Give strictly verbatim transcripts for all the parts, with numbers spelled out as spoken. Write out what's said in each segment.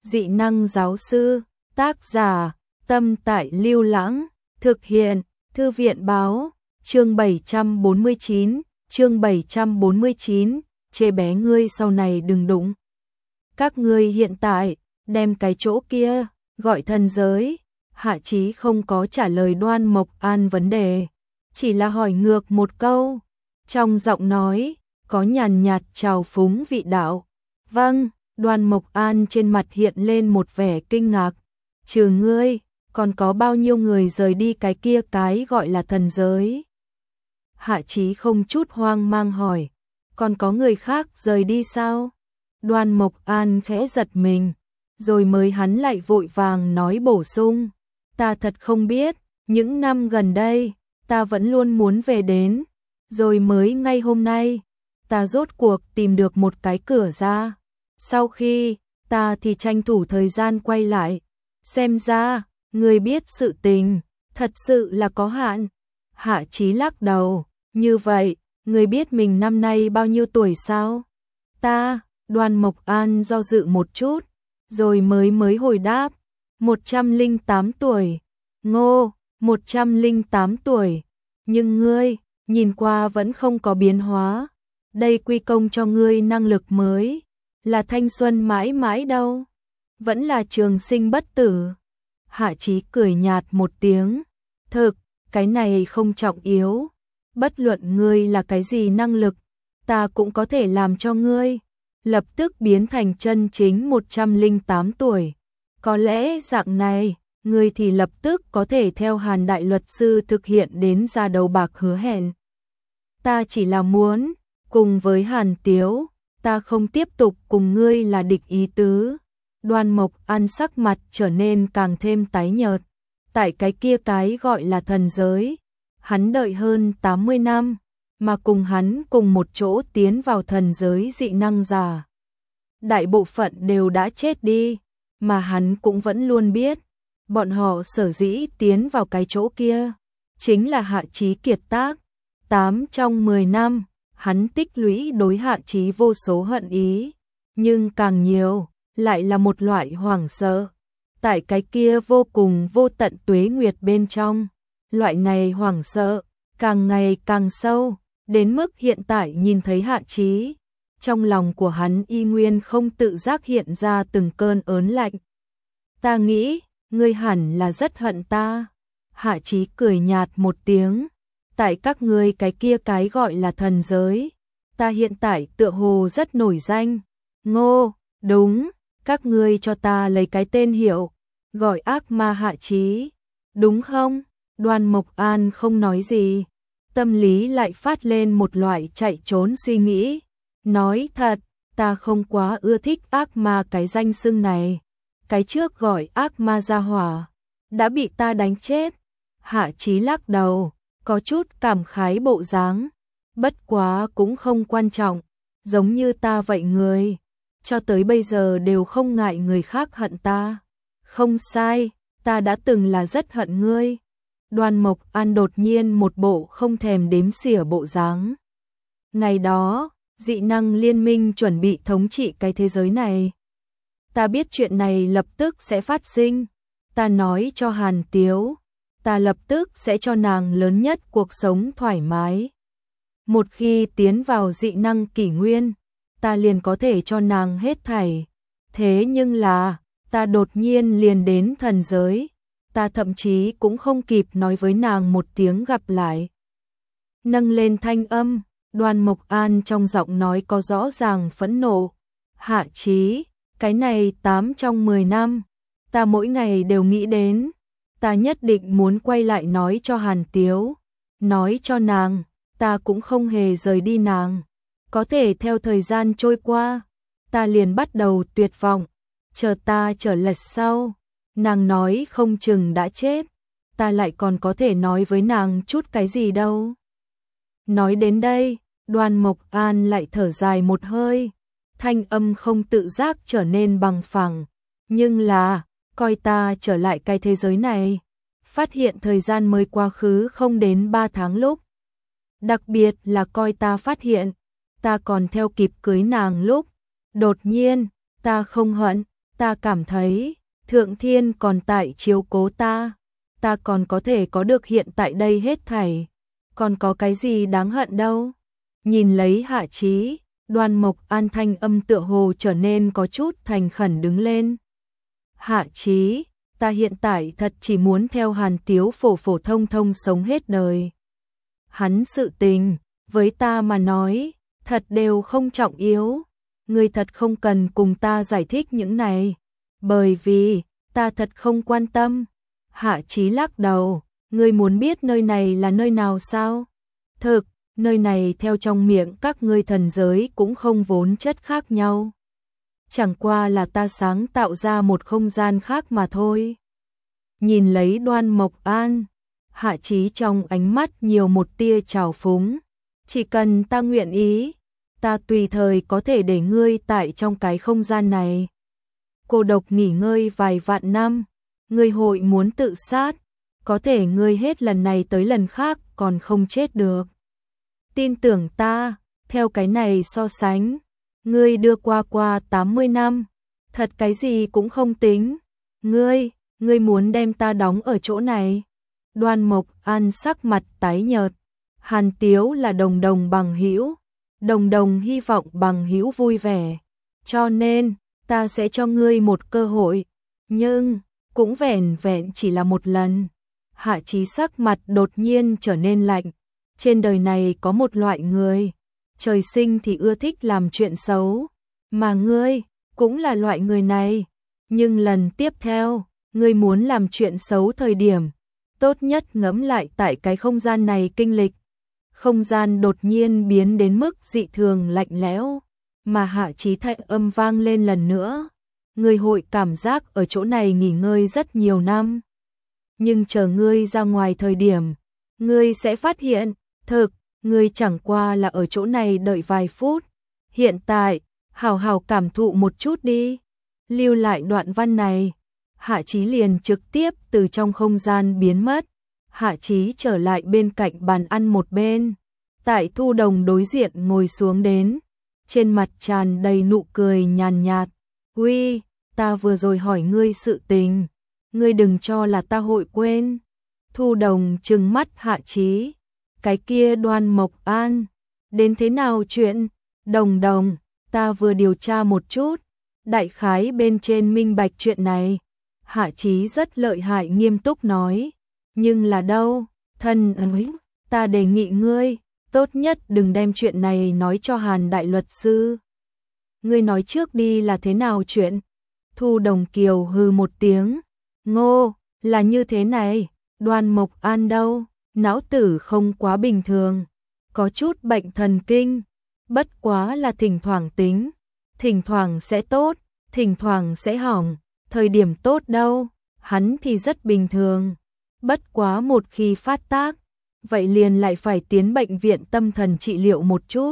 dị năng giáo sư, tác giả, Tâm Tại Lưu Lãng, thực hiện, Thư viện báo, chương bảy trăm bốn mươi chín, chương bảy trăm bốn mươi chín, chê bé ngươi sau này đừng đụng. Các ngươi hiện tại, đem cái chỗ kia, gọi thần giới. Hạ Chí không có trả lời Đoan Mộc An vấn đề, chỉ là hỏi ngược một câu, trong giọng nói, có nhàn nhạt trào phúng vị đạo. Vâng, Đoan Mộc An trên mặt hiện lên một vẻ kinh ngạc, trừ ngươi, còn có bao nhiêu người rời đi cái kia cái gọi là thần giới? Hạ Chí không chút hoang mang hỏi, còn có người khác rời đi sao? Đoan Mộc An khẽ giật mình, rồi mới hắn lại vội vàng nói bổ sung, ta thật không biết, những năm gần đây, ta vẫn luôn muốn về đến, rồi mới ngay hôm nay, ta rốt cuộc tìm được một cái cửa ra. Sau khi, ta thì tranh thủ thời gian quay lại, xem ra, người biết sự tình, thật sự là có hạn. Hạ Chí lắc đầu, như vậy, người biết mình năm nay bao nhiêu tuổi sao? Ta, Đoan Mộc An do dự một chút, rồi mới mới hồi đáp, một trăm lẻ tám tuổi. Ngô, một trăm lẻ tám tuổi. Nhưng ngươi, nhìn qua vẫn không có biến hóa. Đây quy công cho ngươi năng lực mới, là thanh xuân mãi mãi đâu. Vẫn là trường sinh bất tử. Hạ Chí cười nhạt một tiếng. Thực, cái này không trọng yếu. Bất luận ngươi là cái gì năng lực, ta cũng có thể làm cho ngươi lập tức biến thành chân chính một trăm lẻ tám tuổi. Có lẽ dạng này, ngươi thì lập tức có thể theo Hàn đại luật sư thực hiện đến ra đầu bạc hứa hẹn. Ta chỉ là muốn, cùng với Hàn Tiếu, ta không tiếp tục cùng ngươi là địch ý tứ. Đoan Mộc An sắc mặt trở nên càng thêm tái nhợt. Tại cái kia cái gọi là thần giới, hắn đợi hơn tám mươi năm, mà cùng hắn cùng một chỗ tiến vào thần giới dị năng giả. Đại bộ phận đều đã chết đi, mà hắn cũng vẫn luôn biết, bọn họ sở dĩ tiến vào cái chỗ kia, chính là Hạ Chí kiệt tác. Tám trong mười năm, hắn tích lũy đối Hạ Chí vô số hận ý, nhưng càng nhiều, lại là một loại hoảng sợ. Tại cái kia vô cùng vô tận tuế nguyệt bên trong, loại này hoảng sợ, càng ngày càng sâu, đến mức hiện tại nhìn thấy Hạ Chí, trong lòng của hắn y nguyên không tự giác hiện ra từng cơn ớn lạnh. Ta nghĩ, ngươi hẳn là rất hận ta. Hạ Chí cười nhạt một tiếng, tại các ngươi cái kia cái gọi là thần giới, ta hiện tại tựa hồ rất nổi danh. Ngô, đúng, các ngươi cho ta lấy cái tên hiệu, gọi ác ma Hạ Chí, đúng không? Đoan Mộc An không nói gì, tâm lý lại phát lên một loại chạy trốn suy nghĩ. Nói thật, ta không quá ưa thích ác ma cái danh xưng này. Cái trước gọi ác ma gia hỏa, đã bị ta đánh chết. Hạ Chí lắc đầu, có chút cảm khái bộ dáng. Bất quá cũng không quan trọng, giống như ta vậy người, cho tới bây giờ đều không ngại người khác hận ta. Không sai, ta đã từng là rất hận ngươi. Đoan Mộc An đột nhiên một bộ không thèm đếm xỉa bộ dáng. Ngày đó, dị năng liên minh chuẩn bị thống trị cái thế giới này. Ta biết chuyện này lập tức sẽ phát sinh. Ta nói cho Hàn Tiếu, ta lập tức sẽ cho nàng lớn nhất cuộc sống thoải mái. Một khi tiến vào dị năng kỷ nguyên, ta liền có thể cho nàng hết thảy. Thế nhưng là, ta đột nhiên liền đến thần giới. Ta thậm chí cũng không kịp nói với nàng một tiếng gặp lại. Nâng lên thanh âm, Đoan Mộc An trong giọng nói có rõ ràng phẫn nộ. Hạ Chí, cái này tám trong mười năm, ta mỗi ngày đều nghĩ đến. Ta nhất định muốn quay lại nói cho Hàn Tiếu, nói cho nàng, ta cũng không hề rời đi nàng. Có thể theo thời gian trôi qua, ta liền bắt đầu tuyệt vọng, chờ ta trở lệch sau. Nàng nói không chừng đã chết, ta lại còn có thể nói với nàng chút cái gì đâu. Nói đến đây, Đoan Mộc An lại thở dài một hơi, thanh âm không tự giác trở nên bằng phẳng. Nhưng là, coi ta trở lại cái thế giới này, phát hiện thời gian mới quá khứ không đến ba tháng lúc. Đặc biệt là coi ta phát hiện, ta còn theo kịp cưới nàng lúc. Đột nhiên, ta không hận, Ta cảm thấy, Thượng Thiên còn tại chiếu cố ta, ta còn có thể có được hiện tại đây hết thảy, còn có cái gì đáng hận đâu. Nhìn lấy Hạ Chí, Đoan Mộc An thanh âm tựa hồ trở nên có chút thành khẩn đứng lên. Hạ Chí, ta hiện tại thật chỉ muốn theo Hàn Tiếu phổ phổ thông thông sống hết đời. Hắn sự tình, với ta mà nói, thật đều không trọng yếu. Ngươi thật không cần cùng ta giải thích những này, bởi vì, ta thật không quan tâm. Hạ Chí lắc đầu, ngươi muốn biết nơi này là nơi nào sao? Thực, nơi này theo trong miệng các ngươi thần giới cũng không vốn chất khác nhau. Chẳng qua là ta sáng tạo ra một không gian khác mà thôi. Nhìn lấy Đoan Mộc An, Hạ Chí trong ánh mắt nhiều một tia trào phúng. Chỉ cần ta nguyện ý, ta tùy thời có thể để ngươi tại trong cái không gian này. Cô độc nghỉ ngơi vài vạn năm, ngươi hội muốn tự sát, có thể ngươi hết lần này tới lần khác còn không chết được. Tin tưởng ta, theo cái này so sánh, ngươi đưa qua qua tám mươi năm, thật cái gì cũng không tính. Ngươi, ngươi muốn đem ta đóng ở chỗ này. Đoan Mộc An sắc mặt tái nhợt. Hàn Tiếu là đồng đồng bằng hữu, đồng đồng hy vọng bằng hữu vui vẻ, cho nên ta sẽ cho ngươi một cơ hội, nhưng cũng vẻn vẹn chỉ là một lần. Hạ Chí sắc mặt đột nhiên trở nên lạnh. Trên đời này có một loại người, trời sinh thì ưa thích làm chuyện xấu, mà ngươi cũng là loại người này. Nhưng lần tiếp theo, ngươi muốn làm chuyện xấu thời điểm, tốt nhất ngẫm lại tại cái không gian này kinh lịch. Không gian đột nhiên biến đến mức dị thường lạnh lẽo, mà Hạ Chí thanh âm vang lên lần nữa. Ngươi hội cảm giác ở chỗ này nghỉ ngơi rất nhiều năm. Nhưng chờ ngươi ra ngoài thời điểm, ngươi sẽ phát hiện, thực, ngươi chẳng qua là ở chỗ này đợi vài phút. Hiện tại, hào hào cảm thụ một chút đi. Lưu lại đoạn văn này, Hạ Chí liền trực tiếp từ trong không gian biến mất. Hạ Chí trở lại bên cạnh bàn ăn một bên, tại Thu Đồng đối diện ngồi xuống đến, trên mặt tràn đầy nụ cười nhàn nhạt. Uy, ta vừa rồi hỏi ngươi sự tình, ngươi đừng cho là ta hội quên. Thu Đồng trừng mắt Hạ Chí, cái kia Đoan Mộc An, đến thế nào chuyện? Đồng đồng, ta vừa điều tra một chút, đại khái bên trên minh bạch chuyện này. Hạ Chí rất lợi hại nghiêm túc nói. Nhưng là đâu, thân ơi, ta đề nghị ngươi, tốt nhất đừng đem chuyện này nói cho Hàn đại luật sư. Ngươi nói trước đi là thế nào chuyện? Thu Đồng Kiều hừ một tiếng, ngô, là như thế này, Đoan Mộc An đâu, não tử không quá bình thường, có chút bệnh thần kinh, bất quá là thỉnh thoảng tính, thỉnh thoảng sẽ tốt, thỉnh thoảng sẽ hỏng, thời điểm tốt đâu, hắn thì rất bình thường. Bất quá một khi phát tác, vậy liền lại phải tiến bệnh viện tâm thần trị liệu một chút.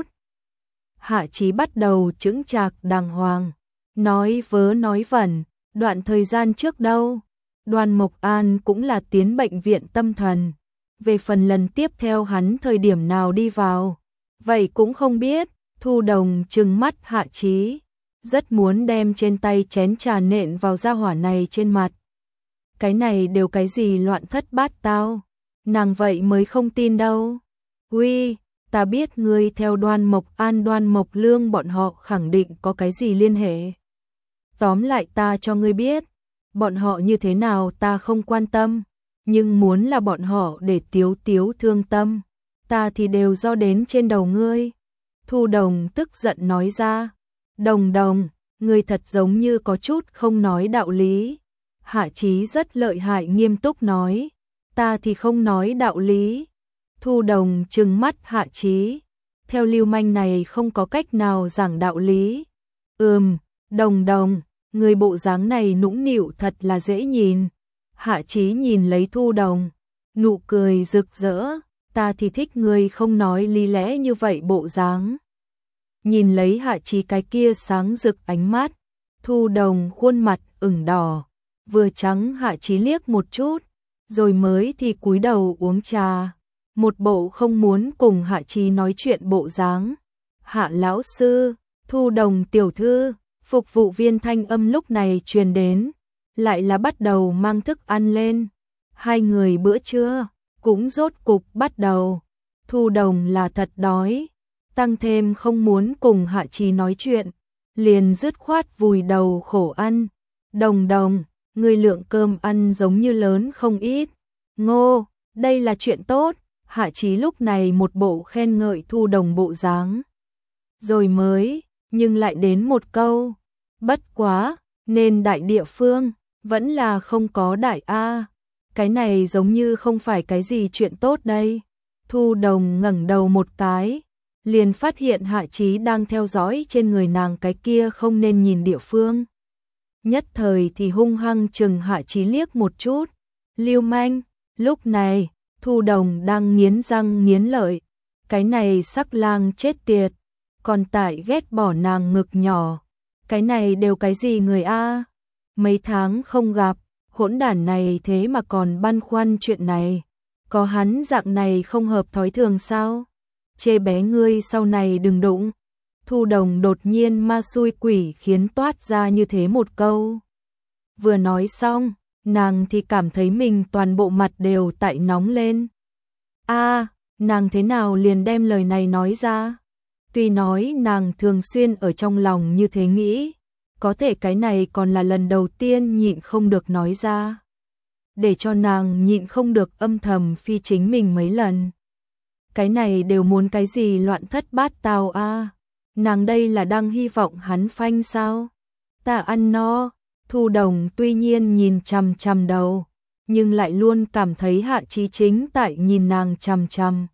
Hạ Chí bắt đầu chững chạc đàng hoàng, nói vớ nói vẩn, đoạn thời gian trước đâu, Đoan Mộc An cũng là tiến bệnh viện tâm thần. Về phần lần tiếp theo hắn thời điểm nào đi vào, vậy cũng không biết. Thu Đồng trừng mắt Hạ Chí, rất muốn đem trên tay chén trà nện vào gia hỏa này trên mặt. Cái này đều cái gì loạn thất bát tao, nàng vậy mới không tin đâu. Uy, ta biết ngươi theo Đoan Mộc An Đoan Mộc Lương bọn họ khẳng định có cái gì liên hệ. Tóm lại ta cho ngươi biết, bọn họ như thế nào ta không quan tâm, nhưng muốn là bọn họ để Tiếu Tiếu thương tâm, ta thì đều do đến trên đầu ngươi. Thu Đồng tức giận nói ra, Đồng Đồng, ngươi thật giống như có chút không nói đạo lý. Hạ Chí rất lợi hại nghiêm túc nói, ta thì không nói đạo lý. Thu Đồng trừng mắt Hạ Chí, theo lưu manh này không có cách nào giảng đạo lý. Ừm, Đồng Đồng, người bộ dáng này nũng nịu thật là dễ nhìn. Hạ Chí nhìn lấy Thu Đồng, nụ cười rực rỡ, ta thì thích người không nói lý lẽ như vậy bộ dáng. Nhìn lấy Hạ Chí cái kia sáng rực ánh mắt, Thu Đồng khuôn mặt ửng đỏ, vừa trắng Hạ Chí liếc một chút, rồi mới thì cúi đầu uống trà, một bộ không muốn cùng Hạ Chí nói chuyện bộ dáng. Hạ lão sư, Thu Đồng tiểu thư, Phục vụ viên thanh âm lúc này truyền đến, lại là bắt đầu mang thức ăn lên. Hai người bữa trưa cũng rốt cục bắt đầu. Thu Đồng là thật đói, tăng thêm không muốn cùng Hạ Chí nói chuyện, liền dứt khoát vùi đầu khổ ăn. Đồng Đồng, người lượng cơm ăn giống như lớn không ít. Ngô, đây là chuyện tốt. Hạ Chí lúc này một bộ khen ngợi Thu Đồng bộ dáng. Rồi mới, nhưng lại đến một câu. Bất quá, nên đại địa phương, vẫn là không có đại A. Cái này giống như không phải cái gì chuyện tốt đây. Thu Đồng ngẩng đầu một cái, liền phát hiện Hạ Chí đang theo dõi trên người nàng cái kia không nên nhìn địa phương. Nhất thời thì hung hăng chừng Hạ Chí liếc một chút. Lưu manh, lúc này, Thu Đồng đang nghiến răng nghiến lợi. Cái này sắc lang chết tiệt, còn tại ghét bỏ nàng ngực nhỏ. Cái này đều cái gì người A? Mấy tháng không gặp, hỗn đản này thế mà còn băn khoăn chuyện này. Có hắn dạng này không hợp thói thường sao? Chê bé ngươi sau này đừng đụng. Thu Đồng đột nhiên ma xui quỷ khiến toát ra như thế một câu. Vừa nói xong, nàng thì cảm thấy mình toàn bộ mặt đều tại nóng lên. A, nàng thế nào liền đem lời này nói ra? Tuy nói nàng thường xuyên ở trong lòng như thế nghĩ, có thể cái này còn là lần đầu tiên nhịn không được nói ra. Để cho nàng nhịn không được âm thầm phi chính mình mấy lần. Cái này đều muốn cái gì loạn thất bát tao a? Nàng đây là đang hy vọng hắn phanh sao? Ta ăn no. Thu Đồng tuy nhiên nhìn chằm chằm đầu, nhưng lại luôn cảm thấy Hạ Chí chính tại nhìn nàng chằm chằm.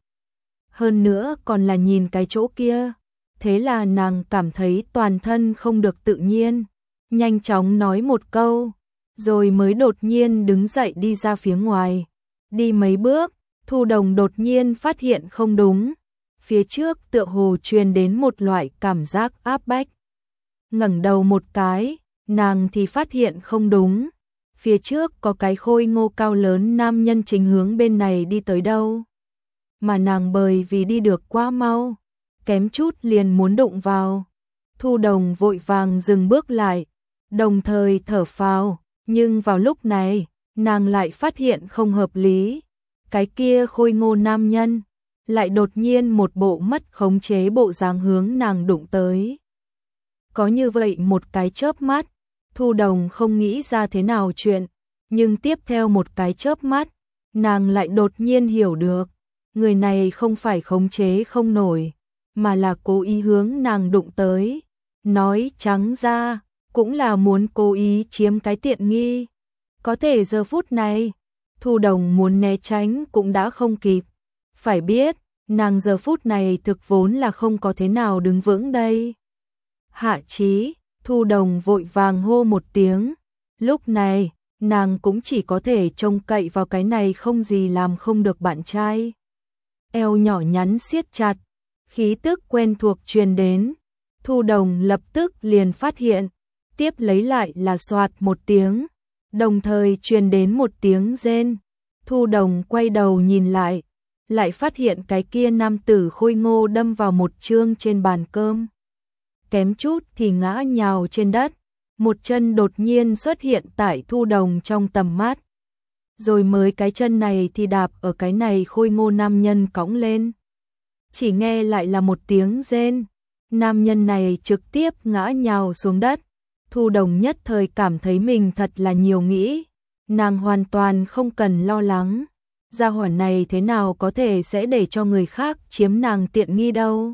Hơn nữa còn là nhìn cái chỗ kia. Thế là nàng cảm thấy toàn thân không được tự nhiên. Nhanh chóng nói một câu, rồi mới đột nhiên đứng dậy đi ra phía ngoài. Đi mấy bước, Thu Đồng đột nhiên phát hiện không đúng. Phía trước tựa hồ truyền đến một loại cảm giác áp bách. Ngẩng đầu một cái, nàng thì phát hiện không đúng. Phía trước có cái khôi ngô cao lớn nam nhân chính hướng bên này đi tới đâu. Mà nàng bởi vì đi được quá mau, kém chút liền muốn đụng vào. Thu Đồng vội vàng dừng bước lại, đồng thời thở phào, nhưng vào lúc này, nàng lại phát hiện không hợp lý. Cái kia khôi ngô nam nhân, lại đột nhiên một bộ mất khống chế bộ dáng hướng nàng đụng tới. Có như vậy một cái chớp mắt, Thu Đồng không nghĩ ra thế nào chuyện, nhưng tiếp theo một cái chớp mắt, nàng lại đột nhiên hiểu được, người này không phải khống chế không nổi, mà là cố ý hướng nàng đụng tới. Nói trắng ra, cũng là muốn cố ý chiếm cái tiện nghi. Có thể giờ phút này, Thu Đồng muốn né tránh cũng đã không kịp. Phải biết, nàng giờ phút này thực vốn là không có thế nào đứng vững đây. Hạ Chí, Thu Đồng vội vàng hô một tiếng. Lúc này, nàng cũng chỉ có thể trông cậy vào cái này không gì làm không được bạn trai. Eo nhỏ nhắn siết chặt, khí tức quen thuộc truyền đến. Thu Đồng lập tức liền phát hiện, tiếp lấy lại là soạt một tiếng, đồng thời truyền đến một tiếng rên. Thu Đồng quay đầu nhìn lại, lại phát hiện cái kia nam tử khôi ngô đâm vào một chương trên bàn cơm. Kém chút thì ngã nhào trên đất, một chân đột nhiên xuất hiện tại Thu Đồng trong tầm mắt. Rồi mới cái chân này thì đạp ở cái này khôi ngô nam nhân cõng lên. Chỉ nghe lại là một tiếng rên, nam nhân này trực tiếp ngã nhào xuống đất. Thu Đồng nhất thời cảm thấy mình thật là nhiều nghĩ, nàng hoàn toàn không cần lo lắng. Gia hỏa này thế nào có thể sẽ để cho người khác chiếm nàng tiện nghi đâu.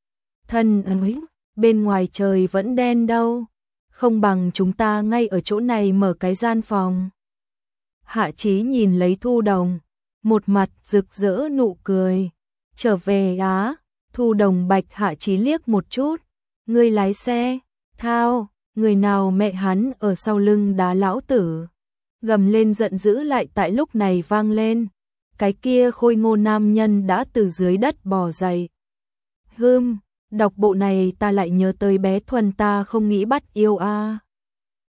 Thân ơi, bên ngoài trời vẫn đen đâu, không bằng chúng ta ngay ở chỗ này mở cái gian phòng. Hạ Chí nhìn lấy Thu Đồng, một mặt rực rỡ nụ cười. Trở về á? Thu Đồng bạch Hạ Chí liếc một chút. Ngươi lái xe, thao, người nào mẹ hắn ở sau lưng đá lão tử. Gầm lên giận dữ lại tại lúc này vang lên. Cái kia khôi ngô nam nhân đã từ dưới đất bò dậy. Hừm, đọc bộ này ta lại nhớ tới bé Thuần ta không nghĩ bắt yêu a.